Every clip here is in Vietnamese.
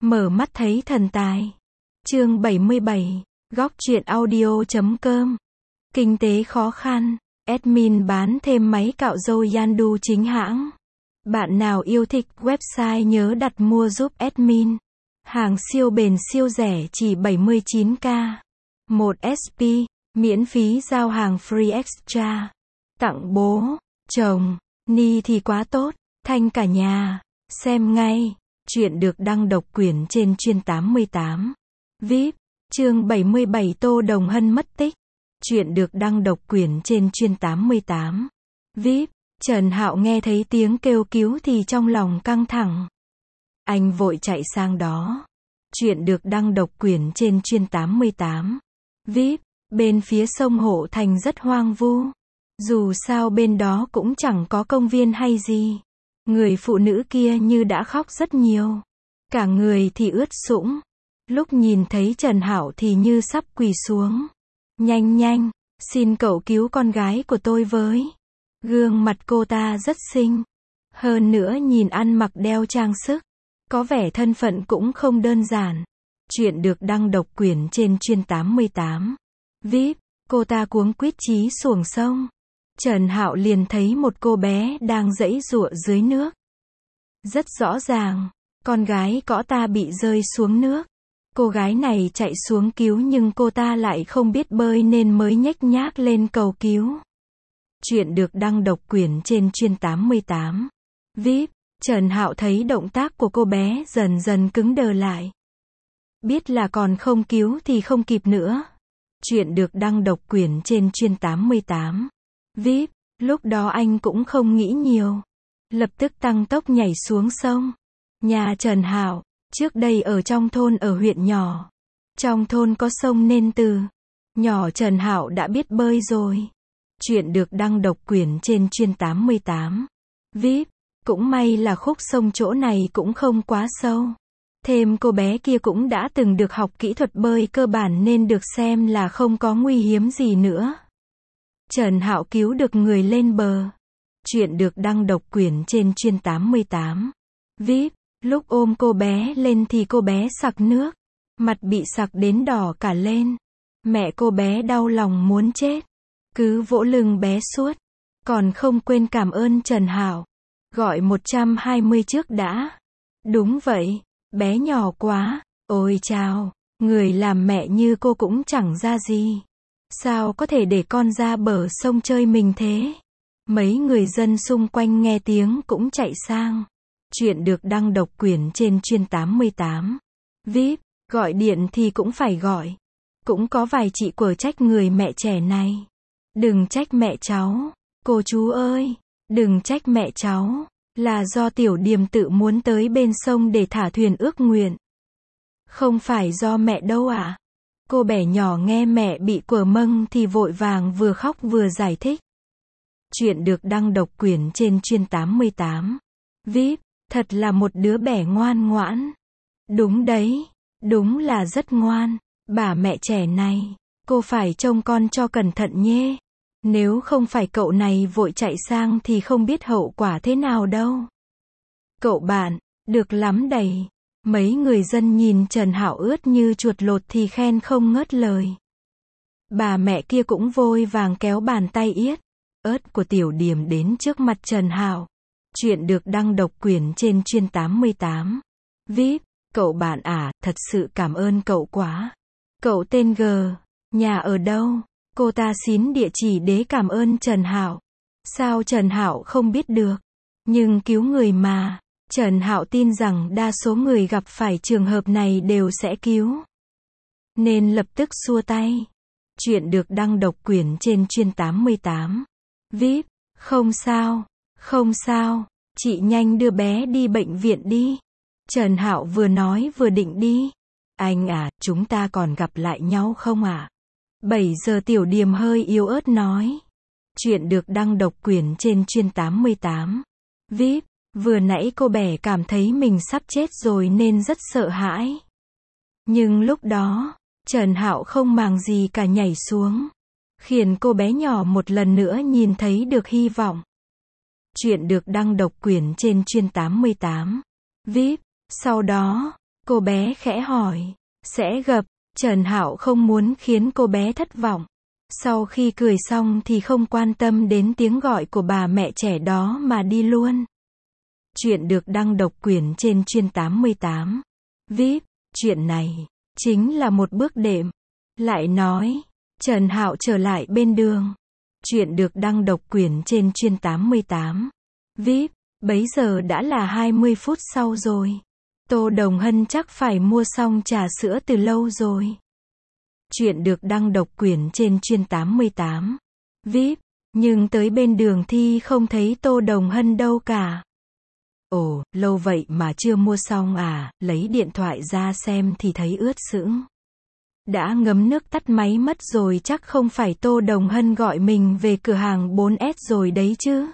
Mở mắt thấy thần tài. Chương 77. Góc truyện audio.com. Kinh tế khó khăn. Admin bán thêm máy cạo râu Yandu chính hãng. Bạn nào yêu thích website nhớ đặt mua giúp admin. Hàng siêu bền siêu rẻ chỉ 79k. 1 SP, miễn phí giao hàng free extra. Tặng bố, chồng, ni thì quá tốt, thanh cả nhà. Xem ngay. Chuyện được đăng độc quyền trên Chuyên 88. VIP. Chương 77 Tô Đồng Hân mất tích. Chuyện được đăng độc quyền trên Chuyên 88. VIP. Trần Hạo nghe thấy tiếng kêu cứu thì trong lòng căng thẳng. Anh vội chạy sang đó. Chuyện được đăng độc quyền trên Chuyên 88. VIP. Bên phía sông Hộ Thành rất hoang vu. Dù sao bên đó cũng chẳng có công viên hay gì. Người phụ nữ kia như đã khóc rất nhiều. Cả người thì ướt sũng. Lúc nhìn thấy Trần Hạo thì như sắp quỳ xuống. Nhanh nhanh, xin cậu cứu con gái của tôi với. Gương mặt cô ta rất xinh. Hơn nữa nhìn ăn mặc đeo trang sức. Có vẻ thân phận cũng không đơn giản. Chuyện được đăng độc quyền trên Chuyên 88. VIP. Cô ta cuống quýt chí xuồng sông. Trần Hạo liền thấy một cô bé đang giãy giụa dưới nước. Rất rõ ràng, con gái cõ ta bị rơi xuống nước. Cô gái này chạy xuống cứu nhưng cô ta lại không biết bơi nên mới nhếch nhác lên cầu cứu. Chuyện được đăng độc quyền trên Chuyên 88. VIP. Trần Hạo thấy động tác của cô bé dần dần cứng đờ lại. Biết là còn không cứu thì không kịp nữa. Chuyện được đăng độc quyền trên Chuyên 88. VIP. Lúc đó anh cũng không nghĩ nhiều. Lập tức tăng tốc nhảy xuống sông. Nhà Trần Hạo, trước đây ở trong thôn ở huyện nhỏ. Trong thôn có sông nên từ nhỏ Trần Hạo đã biết bơi rồi. Chuyện được đăng độc quyền trên Chuyên 88. VIP. Cũng may là khúc sông chỗ này cũng không quá sâu. Thêm cô bé kia cũng đã từng được học kỹ thuật bơi cơ bản nên được xem là không có nguy hiểm gì nữa. Trần Hạo cứu được người lên bờ. Chuyện được đăng độc quyền trên Chuyên 88. VIP. Lúc ôm cô bé lên thì cô bé sặc nước. Mặt bị sặc đến đỏ cả lên. Mẹ cô bé đau lòng muốn chết. Cứ vỗ lưng bé suốt. Còn không quên cảm ơn Trần Hạo. Gọi 120 trước đã. Đúng vậy, bé nhỏ quá. Ôi chao, người làm mẹ như cô cũng chẳng ra gì. Sao có thể để con ra bờ sông chơi mình thế? Mấy người dân xung quanh nghe tiếng cũng chạy sang. Chuyện được đăng độc quyền trên Chuyên 88. VIP. Gọi điện thì cũng phải gọi. Cũng có vài chị quở trách người mẹ trẻ này. Đừng trách mẹ cháu. Cô chú ơi, đừng trách mẹ cháu. Là do Tiểu Điềm tự muốn tới bên sông để thả thuyền ước nguyện. Không phải do mẹ đâu ạ. Cô bé nhỏ nghe mẹ bị quở mâng thì vội vàng vừa khóc vừa giải thích. Chuyện được đăng độc quyền trên Chuyên 88. VIP. Thật là một đứa bé ngoan ngoãn. Đúng đấy, đúng là rất ngoan. Bà mẹ trẻ này, cô phải trông con cho cẩn thận nhé. Nếu không phải cậu này vội chạy sang thì không biết hậu quả thế nào đâu. Cậu bạn, được lắm đầy. Mấy người dân nhìn Trần Hạo ướt như chuột lột thì khen không ngớt lời. Bà mẹ kia cũng vội vàng kéo bàn tay ớt của Tiểu Điềm đến trước mặt Trần Hạo. Chuyện được đăng độc quyền trên Chuyên 88. VIP. Cậu bạn à, thật sự cảm ơn cậu quá. Cậu tên G. Nhà ở đâu? Cô ta xin địa chỉ để cảm ơn Trần Hạo. Sao Trần Hạo không biết được? Nhưng cứu người mà. Trần Hạo tin rằng đa số người gặp phải trường hợp này đều sẽ cứu. Nên lập tức xua tay. Chuyện được đăng độc quyền trên Chuyên 88. VIP. Không sao, không sao. Chị nhanh đưa bé đi bệnh viện đi. Trần Hạo vừa nói vừa định đi. Anh à, chúng ta còn gặp lại nhau không ạ? 7 giờ Tiểu Điềm hơi yếu ớt nói. Chuyện được đăng độc quyền trên Chuyên 88. VIP. Vừa nãy cô bé cảm thấy mình sắp chết rồi nên rất sợ hãi. Nhưng lúc đó, Trần Hạo không màng gì cả nhảy xuống. Khiến cô bé nhỏ một lần nữa nhìn thấy được hy vọng. Chuyện được đăng độc quyền trên Chuyên 88. VIP. Sau đó, Cô bé khẽ hỏi. Sẽ gặp. Trần Hạo không muốn khiến cô bé thất vọng. Sau khi cười xong thì không quan tâm đến tiếng gọi của bà mẹ trẻ đó mà đi luôn. Chuyện được đăng độc quyền trên Chuyên 88. VIP, chuyện này chính là một bước đệm. Lại nói, Trần Hạo trở lại bên đường. Chuyện được đăng độc quyền trên Chuyên 88. VIP, bấy giờ đã là 20 phút sau rồi. Tô Đồng Hân chắc phải mua xong trà sữa từ lâu rồi. Chuyện được đăng độc quyền trên Chuyên 88. VIP, nhưng tới bên đường thi không thấy Tô Đồng Hân đâu cả. Ồ, lâu vậy mà chưa mua xong à, lấy điện thoại ra xem thì thấy ướt sũng. Đã ngấm nước tắt máy mất rồi, chắc không phải Tô Đồng Hân gọi mình về cửa hàng 4S rồi đấy chứ.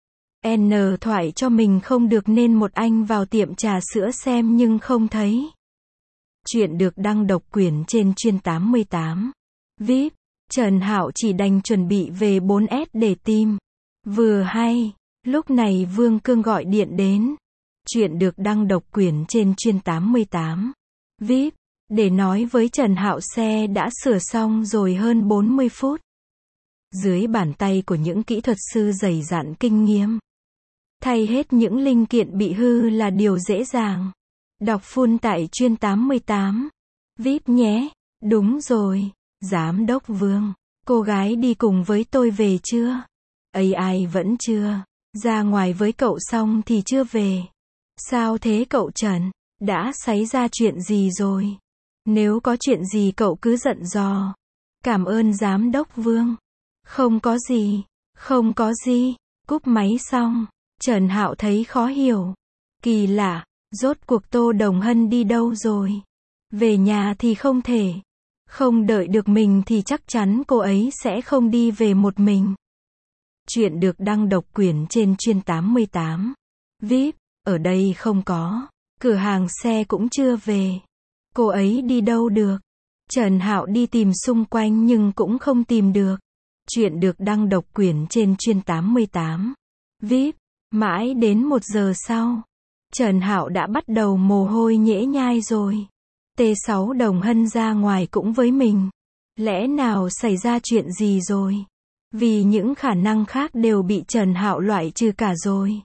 N thoại cho mình không được nên một anh vào tiệm trà sữa xem nhưng không thấy. Chuyện được đăng độc quyền trên Chuyên 88. VIP, Trần Hạo chỉ đành chuẩn bị về 4S để tìm. Vừa hay, lúc này Vương Cương gọi điện đến. Chuyện được đăng độc quyền trên Chuyên 88. VIP, để nói với Trần Hạo xe đã sửa xong rồi hơn 40 phút. Dưới bàn tay của những kỹ thuật sư dày dặn kinh nghiệm. Thay hết những linh kiện bị hư là điều dễ dàng. Đọc full tại Chuyên 88. VIP nhé. Đúng rồi. Giám đốc Vương. Cô gái đi cùng với tôi về chưa? AI vẫn chưa. Ra ngoài với cậu xong thì chưa về. Sao thế cậu Trần? Đã xảy ra chuyện gì rồi? Nếu có chuyện gì cậu cứ dặn dò. Cảm ơn giám đốc Vương. Không có gì. Không có gì. Cúp máy xong. Trần Hạo thấy khó hiểu. Kỳ lạ. Rốt cuộc Tô Đồng Hân đi đâu rồi? Về nhà thì không thể. Không đợi được mình thì chắc chắn cô ấy sẽ không đi về một mình. Chuyện được đăng độc quyền trên Chuyên 88. VIP, ở đây không có. Cửa hàng xe cũng chưa về. Cô ấy đi đâu được? Trần Hạo đi tìm xung quanh nhưng cũng không tìm được. Chuyện được đăng độc quyền trên Chuyên 88. VIP, mãi đến 1 giờ sau. Trần Hạo đã bắt đầu mồ hôi nhễ nhai rồi. T6 Đồng Hân ra ngoài cũng với mình. Lẽ nào xảy ra chuyện gì rồi? Vì những khả năng khác đều bị Trần Hạo loại trừ cả rồi.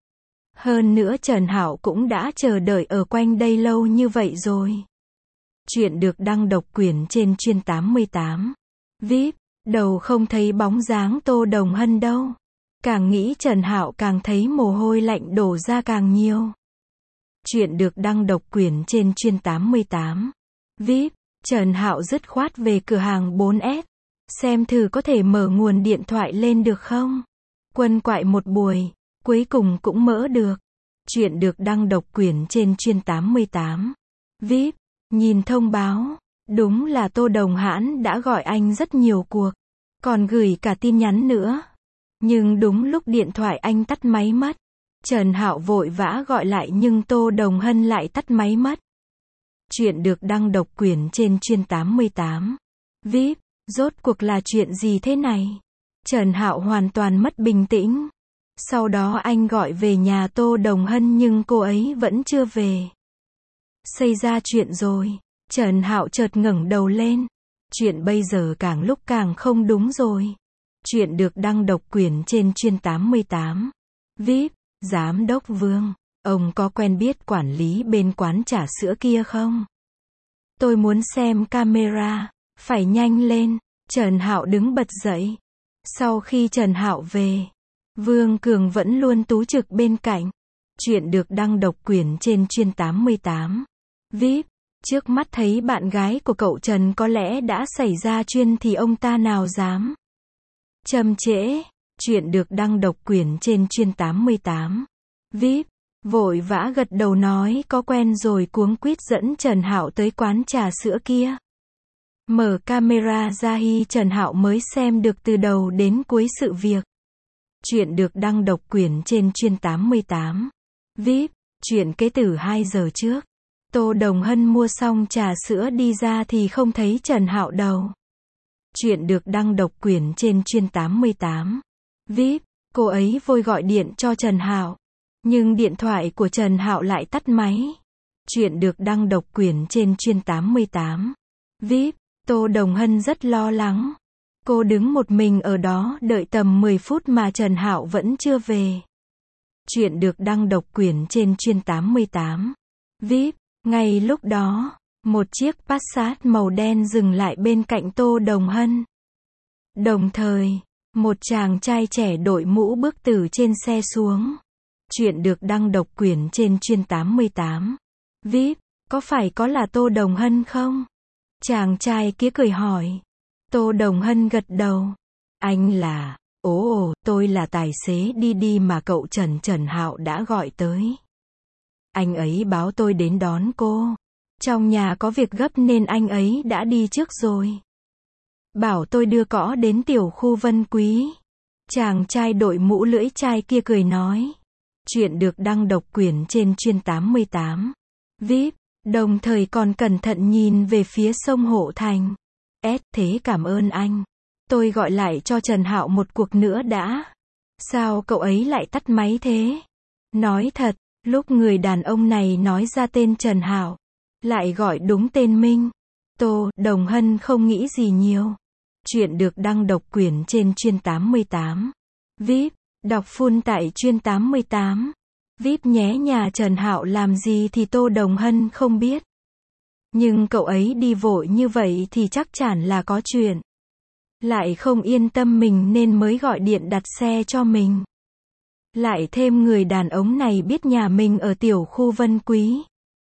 Hơn nữa Trần Hạo cũng đã chờ đợi ở quanh đây lâu như vậy rồi. Chuyện được đăng độc quyền trên Chuyên 88. VIP, đầu không thấy bóng dáng Tô Đồng Hân đâu. Càng nghĩ Trần Hạo càng thấy mồ hôi lạnh đổ ra càng nhiều. Chuyện được đăng độc quyền trên Chuyên 88. VIP, Trần Hạo dứt khoát về cửa hàng 4S. Xem thử có thể mở nguồn điện thoại lên được không? Quần quại một buổi, cuối cùng cũng mở được. Chuyện được đăng độc quyền trên Chuyên 88. VIP, nhìn thông báo. Đúng là Tô Đồng Hãn đã gọi anh rất nhiều cuộc. Còn gửi cả tin nhắn nữa. Nhưng đúng lúc điện thoại anh tắt máy mất. Trần Hạo vội vã gọi lại nhưng Tô Đồng Hân lại tắt máy mất. Chuyện được đăng độc quyền trên Chuyên 88. VIP, rốt cuộc là chuyện gì thế này? Trần Hạo hoàn toàn mất bình tĩnh. Sau đó anh gọi về nhà Tô Đồng Hân nhưng cô ấy vẫn chưa về. Xảy ra chuyện rồi. Trần Hạo chợt ngẩng đầu lên. Chuyện bây giờ càng lúc càng không đúng rồi. Chuyện được đăng độc quyền trên Chuyên 88. VIP, giám đốc Vương, ông có quen biết quản lý bên quán trà sữa kia không? Tôi muốn xem camera, phải nhanh lên. Trần Hạo đứng bật dậy. Sau khi Trần Hạo về, Vương Cường vẫn luôn tú trực bên cạnh. Chuyện được đăng độc quyền trên Chuyên 88. VIP, trước mắt thấy bạn gái của cậu Trần có lẽ đã xảy ra chuyện thì ông ta nào dám chậm trễ. Chuyện được đăng độc quyền trên Chuyên 88. VIP, vội vã gật đầu nói có quen rồi cuống quýt dẫn Trần Hạo tới quán trà sữa kia. Mở camera ra Trần Hạo mới xem được từ đầu đến cuối sự việc. Chuyện được đăng độc quyền trên Chuyên 88. VIP, chuyện kế từ 2 giờ trước. Tô Đồng Hân mua xong trà sữa đi ra thì không thấy Trần Hạo đâu. Chuyện được đăng độc quyền trên Chuyên 88. VIP, cô ấy vội gọi điện cho Trần Hạo. Nhưng điện thoại của Trần Hạo lại tắt máy. Chuyện được đăng độc quyền trên chuyên 88. VIP, Tô Đồng Hân rất lo lắng. Cô đứng một mình ở đó đợi tầm 10 phút mà Trần Hạo vẫn chưa về. Chuyện được đăng độc quyền trên chuyên 88. VIP, ngay lúc đó, một chiếc Passat màu đen dừng lại bên cạnh Tô Đồng Hân. Đồng thời, một chàng trai trẻ đội mũ bước từ trên xe xuống. Chuyện được đăng độc quyền trên chuyên 88. VIP, có phải là Tô Đồng Hân không? Chàng trai kia cười hỏi. Tô Đồng Hân gật đầu. Anh là, tôi là tài xế đi mà cậu Trần Hạo đã gọi tới. Anh ấy báo tôi đến đón cô. Trong nhà có việc gấp nên anh ấy đã đi trước rồi. Bảo tôi đưa cõ đến tiểu khu Vân Quý. Chàng trai đội mũ lưỡi chai kia cười nói. Chuyện được đăng độc quyền trên chuyên 88. VIP, đồng thời còn cẩn thận nhìn về phía sông Hộ Thành. Thế cảm ơn anh. Tôi gọi lại cho Trần Hạo một cuộc nữa đã. Sao cậu ấy lại tắt máy thế? Nói thật, lúc người đàn ông này nói ra tên Trần Hạo, lại gọi đúng tên Minh, Tô Đồng Hân không nghĩ gì nhiều. Chuyện được đăng độc quyền trên chuyên 88. VIP, đọc full tại chuyên 88. VIP nhé. Nhà Trần Hạo làm gì thì Tô Đồng Hân không biết. Nhưng cậu ấy đi vội như vậy thì chắc chắn là có chuyện. Lại không yên tâm mình nên mới gọi điện đặt xe cho mình. Lại thêm người đàn ông này biết nhà mình ở tiểu khu Vân Quý.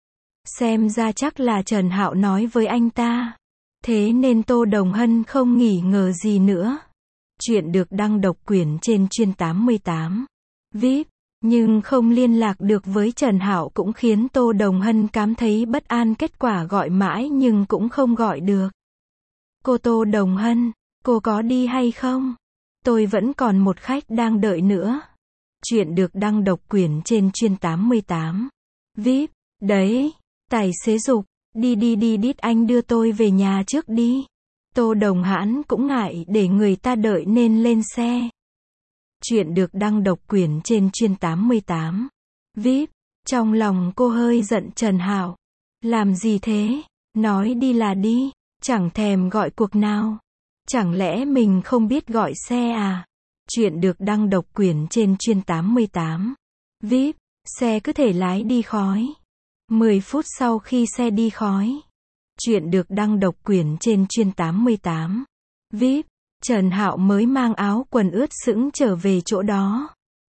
Xem ra chắc là Trần Hạo nói với anh ta. Thế nên Tô Đồng Hân không nghi ngờ gì nữa. Chuyện được đăng độc quyền trên chuyên 88. VIP, nhưng không liên lạc được với Trần Hạo cũng khiến Tô Đồng Hân cảm thấy bất an. Kết quả gọi mãi nhưng cũng không gọi được. Cô Tô Đồng Hân, cô có đi hay không? Tôi vẫn còn một khách đang đợi nữa. Chuyện được đăng độc quyền trên chuyên 88. VIP, đấy, tài xế giục, đi anh đưa tôi về nhà trước đi. Tô Đồng Hãn cũng ngại để người ta đợi nên lên xe. Chuyện được đăng độc quyền trên chuyên 88. VIP, trong lòng cô hơi giận Trần Hạo. Làm gì thế? Nói đi là đi, chẳng thèm gọi cuộc nào. Chẳng lẽ mình không biết gọi xe à? Chuyện được đăng độc quyền trên chuyên 88. VIP, xe cứ thể lái đi khói. 10 phút sau khi xe đi khói. Chuyện được đăng độc quyền trên chuyên 88. VIP, Trần Hạo mới mang áo quần ướt sũng trở về chỗ đó.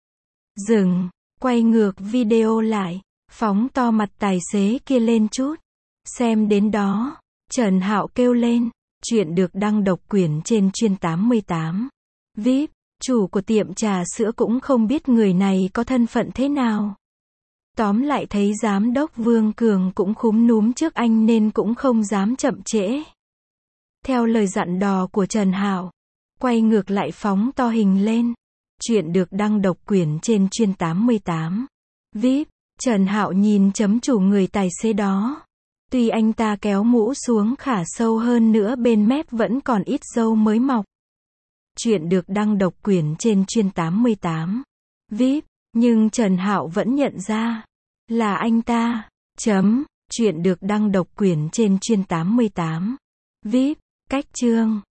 Dừng, quay ngược video lại, phóng to mặt tài xế kia lên chút. Xem đến đó, Trần Hạo kêu lên. Chuyện được đăng độc quyền trên chuyên 88. VIP, chủ của tiệm trà sữa cũng không biết người này có thân phận thế nào. Tóm lại thấy giám đốc Vương Cường cũng khúm núm trước anh nên cũng không dám chậm trễ. Theo lời dặn dò của Trần Hạo, quay ngược lại phóng to hình lên. Chuyện được đăng độc quyền trên chuyên 88. VIP, Trần Hạo nhìn chấm chủ người tài xế đó. Tuy anh ta kéo mũ xuống khả sâu hơn nữa bên mép vẫn còn ít râu mới mọc. Chuyện được đăng độc quyền trên chuyên 88. VIP, nhưng Trần Hạo vẫn nhận ra là anh ta. Chuyện được đăng độc quyền trên chuyên 88. VIP, cách chương.